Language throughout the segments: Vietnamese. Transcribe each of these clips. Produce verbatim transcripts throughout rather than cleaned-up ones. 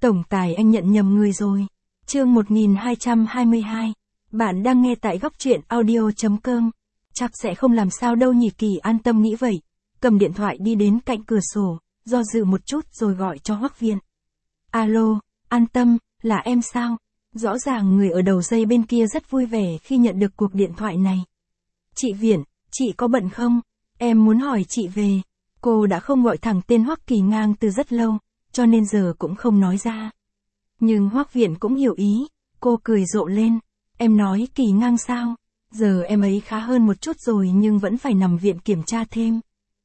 Tổng tài anh nhận nhầm người rồi. Chương một nghìn hai trăm hai mươi hai. Bạn đang nghe tại góc truyện audio chấm com. Chắc sẽ không làm sao đâu nhỉ, Kỳ An Tâm nghĩ vậy. Cầm điện thoại đi đến cạnh cửa sổ, do dự một chút rồi gọi cho Hoắc Viện. Alo, An Tâm, là em sao? Rõ ràng người ở đầu dây bên kia rất vui vẻ khi nhận được cuộc điện thoại này. Chị Viện, chị có bận không? Em muốn hỏi chị về. Cô đã không gọi thẳng tên Hoắc Kỳ Ngang từ rất lâu, cho nên giờ cũng không nói ra. Nhưng Hoắc Viện cũng hiểu ý, cô cười rộ lên. Em nói Kỳ Ngang sao? Giờ em ấy khá hơn một chút rồi nhưng vẫn phải nằm viện kiểm tra thêm.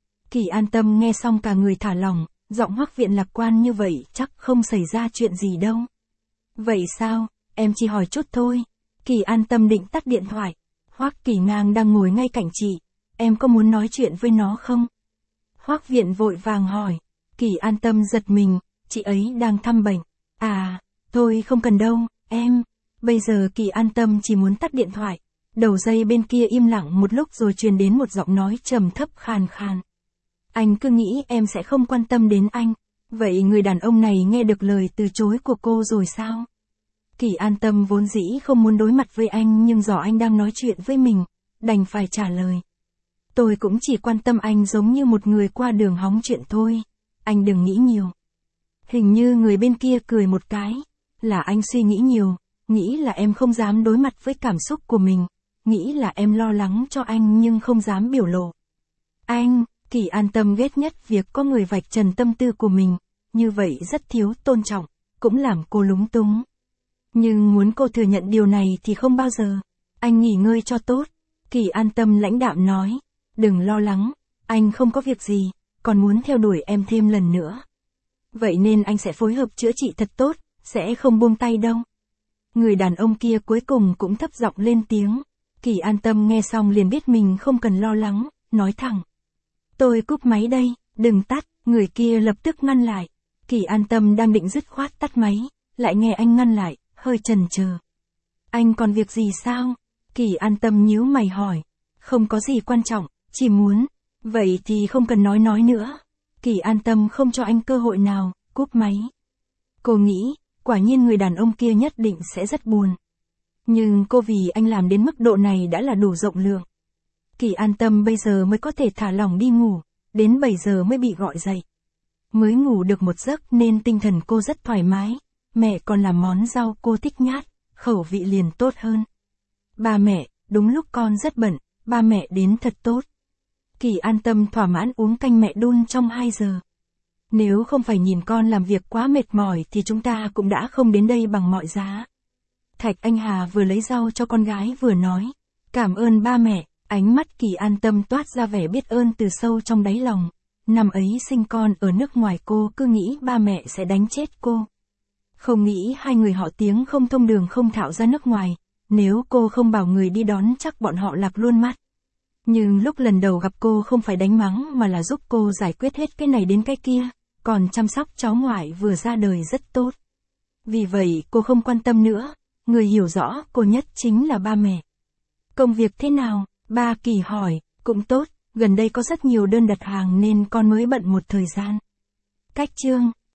Kỳ An Tâm nghe xong cả người thả lỏng, giọng Hoắc Viện lạc quan như vậy chắc không xảy ra chuyện gì đâu. Vậy sao, em chỉ hỏi chút thôi. Kỳ An Tâm định tắt điện thoại. Hoắc Kỳ Ngang đang ngồi ngay cạnh chị, em có muốn nói chuyện với nó không? Hoắc Viện vội vàng hỏi. Kỳ An Tâm giật mình, chị ấy đang thăm bệnh. À, thôi không cần đâu, em. Bây giờ Kỳ An Tâm chỉ muốn tắt điện thoại. Đầu dây bên kia im lặng một lúc rồi truyền đến một giọng nói trầm thấp khàn khàn. Anh cứ nghĩ em sẽ không quan tâm đến anh. Vậy người đàn ông này nghe được lời từ chối của cô rồi sao? Kỳ An Tâm vốn dĩ không muốn đối mặt với anh nhưng do anh đang nói chuyện với mình, đành phải trả lời. Tôi cũng chỉ quan tâm anh giống như một người qua đường hóng chuyện thôi. Anh đừng nghĩ nhiều. Hình như người bên kia cười một cái. Là anh suy nghĩ nhiều, nghĩ là em không dám đối mặt với cảm xúc của mình, nghĩ là em lo lắng cho anh nhưng không dám biểu lộ. Anh, Kỳ An Tâm ghét nhất việc có người vạch trần tâm tư của mình, như vậy rất thiếu tôn trọng, cũng làm cô lúng túng. Nhưng muốn cô thừa nhận điều này thì không bao giờ. Anh nghỉ ngơi cho tốt. Kỳ An Tâm lãnh đạm nói. Đừng lo lắng, anh không có việc gì, còn muốn theo đuổi em thêm lần nữa. Vậy nên anh sẽ phối hợp chữa trị thật tốt, sẽ không buông tay đâu. Người đàn ông kia cuối cùng cũng thấp giọng lên tiếng. Kỳ An Tâm nghe xong liền biết mình không cần lo lắng, nói thẳng. Tôi cúp máy đây, đừng tắt. Người kia lập tức ngăn lại. Kỳ An Tâm đang định dứt khoát tắt máy, lại nghe anh ngăn lại, hơi chần chờ. Anh còn việc gì sao? Kỳ An Tâm nhíu mày hỏi. Không có gì quan trọng, chỉ muốn. Vậy thì không cần nói nói nữa. Kỳ An Tâm không cho anh cơ hội nào, cúp máy. Cô nghĩ, quả nhiên người đàn ông kia nhất định sẽ rất buồn. Nhưng cô vì anh làm đến mức độ này đã là đủ rộng lượng. Kỳ An Tâm bây giờ mới có thể thả lỏng đi ngủ, đến bảy giờ mới bị gọi dậy. Mới ngủ được một giấc nên tinh thần cô rất thoải mái. Mẹ còn làm món rau cô thích nhát, khẩu vị liền tốt hơn. Ba mẹ, đúng lúc con rất bận, ba mẹ đến thật tốt. Kỳ An Tâm thỏa mãn uống canh mẹ đun trong hai giờ. Nếu không phải nhìn con làm việc quá mệt mỏi thì chúng ta cũng đã không đến đây bằng mọi giá. Thạch Anh Hà vừa lấy rau cho con gái vừa nói. Cảm ơn ba mẹ. Ánh mắt Kỳ An Tâm toát ra vẻ biết ơn từ sâu trong đáy lòng. Năm ấy sinh con ở nước ngoài cô cứ nghĩ ba mẹ sẽ đánh chết cô. Không nghĩ hai người họ tiếng không thông đường không thạo ra nước ngoài. Nếu cô không bảo người đi đón chắc bọn họ lạc luôn mắt. Nhưng lúc lần đầu gặp cô không phải đánh mắng mà là giúp cô giải quyết hết cái này đến cái kia. Còn chăm sóc cháu ngoại vừa ra đời rất tốt. Vì vậy cô không quan tâm nữa. Người hiểu rõ cô nhất chính là ba mẹ. Công việc thế nào? Ba Kỳ hỏi. Cũng tốt, gần đây có rất nhiều đơn đặt hàng nên con mới bận một thời gian. Cách chương.